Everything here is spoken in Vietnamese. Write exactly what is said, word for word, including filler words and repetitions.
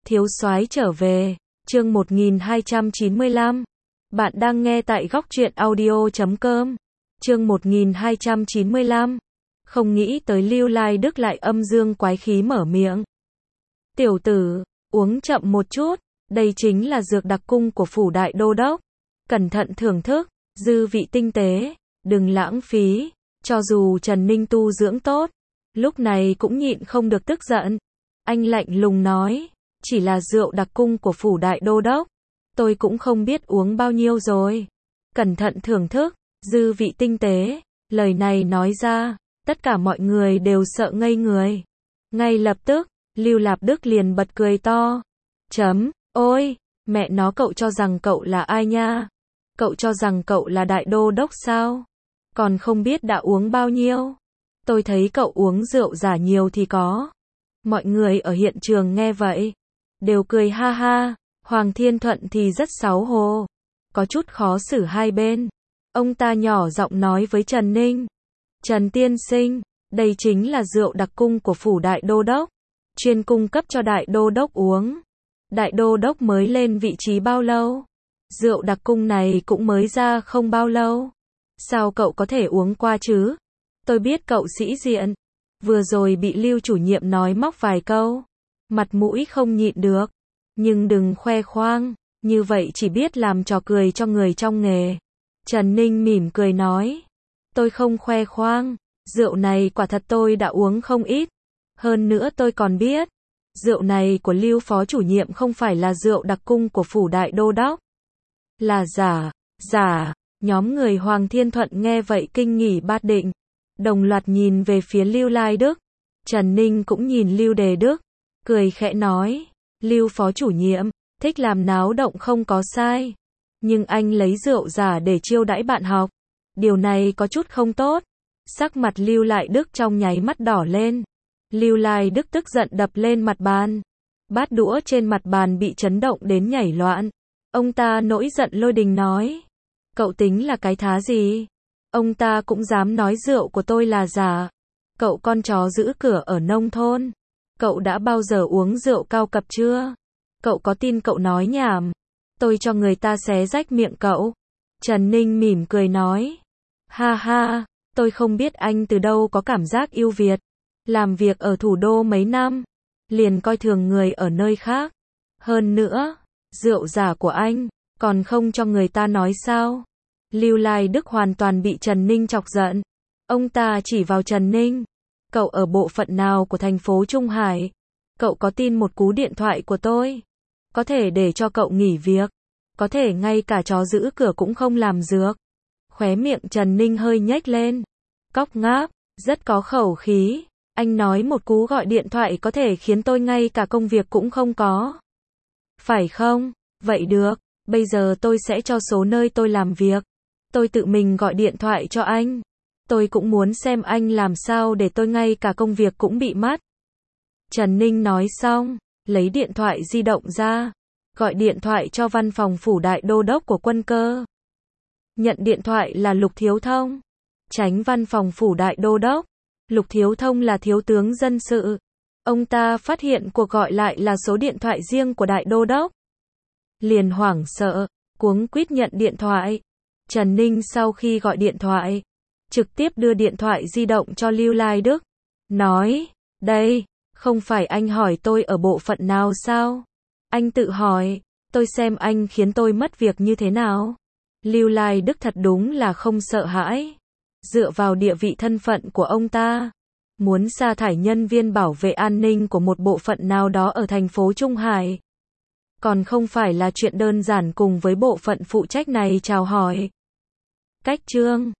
Thiếu soái trở về, chương một nghìn hai trăm chín mươi lăm. Bạn đang nghe tại góc truyện audio chấm com. Chương một nghìn hai trăm chín mươi lăm. Không nghĩ tới Lưu Lai Đức lại âm dương quái khí mở miệng. Tiểu tử, uống chậm một chút, đây chính là dược đặc cung của phủ đại đô đốc. Cẩn thận thưởng thức, dư vị tinh tế, đừng lãng phí. Cho dù Trần Ninh tu dưỡng tốt, lúc này cũng nhịn không được tức giận. Anh lạnh lùng nói, chỉ là rượu đặc cung của phủ đại đô đốc, tôi cũng không biết uống bao nhiêu rồi. Cẩn thận thưởng thức, dư vị tinh tế, lời này nói ra, tất cả mọi người đều sợ ngây người. Ngay lập tức, Lưu Lạp Đức liền bật cười to. Chấm, ôi, mẹ nó, cậu cho rằng cậu là ai nha? Cậu cho rằng cậu là đại đô đốc sao? Còn không biết đã uống bao nhiêu? Tôi thấy cậu uống rượu giả nhiều thì có. Mọi người ở hiện trường nghe vậy, đều cười ha ha. Hoàng Thiên Thuận thì rất xấu hổ, có chút khó xử hai bên. Ông ta nhỏ giọng nói với Trần Ninh. Trần tiên sinh, đây chính là rượu đặc cung của phủ đại đô đốc, chuyên cung cấp cho đại đô đốc uống. Đại đô đốc mới lên vị trí bao lâu? Rượu đặc cung này cũng mới ra không bao lâu. Sao cậu có thể uống qua chứ? Tôi biết cậu sĩ diện, vừa rồi bị Lưu chủ nhiệm nói móc vài câu, mặt mũi không nhịn được. Nhưng đừng khoe khoang, như vậy chỉ biết làm trò cười cho người trong nghề. Trần Ninh mỉm cười nói, tôi không khoe khoang, rượu này quả thật tôi đã uống không ít. Hơn nữa tôi còn biết, rượu này của Lưu phó chủ nhiệm không phải là rượu đặc cung của phủ đại đô đốc. Là giả, giả. Nhóm người Hoàng Thiên Thuận nghe vậy kinh nghỉ bát định, đồng loạt nhìn về phía Lưu Lai Đức. Trần Ninh cũng nhìn Lưu Đề Đức, cười khẽ nói, Lưu phó chủ nhiệm, thích làm náo động không có sai. Nhưng anh lấy rượu giả để chiêu đãi bạn học, điều này có chút không tốt. Sắc mặt Lưu Lại Đức trong nháy mắt đỏ lên. Lưu Lai Đức tức giận đập lên mặt bàn. Bát đũa trên mặt bàn bị chấn động đến nhảy loạn. Ông ta nổi giận lôi đình nói, cậu tính là cái thá gì? Ông ta cũng dám nói rượu của tôi là giả. Cậu con chó giữ cửa ở nông thôn, cậu đã bao giờ uống rượu cao cấp chưa? Cậu có tin cậu nói nhảm, tôi cho người ta xé rách miệng cậu. Trần Ninh mỉm cười nói, ha ha, tôi không biết anh từ đâu có cảm giác yêu Việt. Làm việc ở thủ đô mấy năm, liền coi thường người ở nơi khác. Hơn nữa, rượu giả của anh, còn không cho người ta nói sao? Lưu Lai Đức hoàn toàn bị Trần Ninh chọc giận. Ông ta chỉ vào Trần Ninh. Cậu ở bộ phận nào của thành phố Trung Hải? Cậu có tin một cú điện thoại của tôi có thể để cho cậu nghỉ việc? Có thể ngay cả chó giữ cửa cũng không làm dược. Khóe miệng Trần Ninh hơi nhếch lên. Cóc ngáp, rất có khẩu khí. Anh nói một cú gọi điện thoại có thể khiến tôi ngay cả công việc cũng không có. Phải không? Vậy được, bây giờ tôi sẽ cho số nơi tôi làm việc. Tôi tự mình gọi điện thoại cho anh. Tôi cũng muốn xem anh làm sao để tôi ngay cả công việc cũng bị mất. Trần Ninh nói xong, lấy điện thoại di động ra, gọi điện thoại cho văn phòng phủ đại đô đốc của quân cơ. Nhận điện thoại là Lục Thiếu Thông, tránh văn phòng phủ đại đô đốc. Lục Thiếu Thông là thiếu tướng dân sự. Ông ta phát hiện cuộc gọi lại là số điện thoại riêng của đại đô đốc. Liền hoảng sợ, cuống quýt nhận điện thoại. Trần Ninh sau khi gọi điện thoại, trực tiếp đưa điện thoại di động cho Lưu Lai Đức. Nói, đây, không phải anh hỏi tôi ở bộ phận nào sao? Anh tự hỏi, tôi xem anh khiến tôi mất việc như thế nào? Lưu Lai Đức thật đúng là không sợ hãi. Dựa vào địa vị thân phận của ông ta, muốn sa thải nhân viên bảo vệ an ninh của một bộ phận nào đó ở thành phố Trung Hải, còn không phải là chuyện đơn giản cùng với bộ phận phụ trách này chào hỏi. Cách chương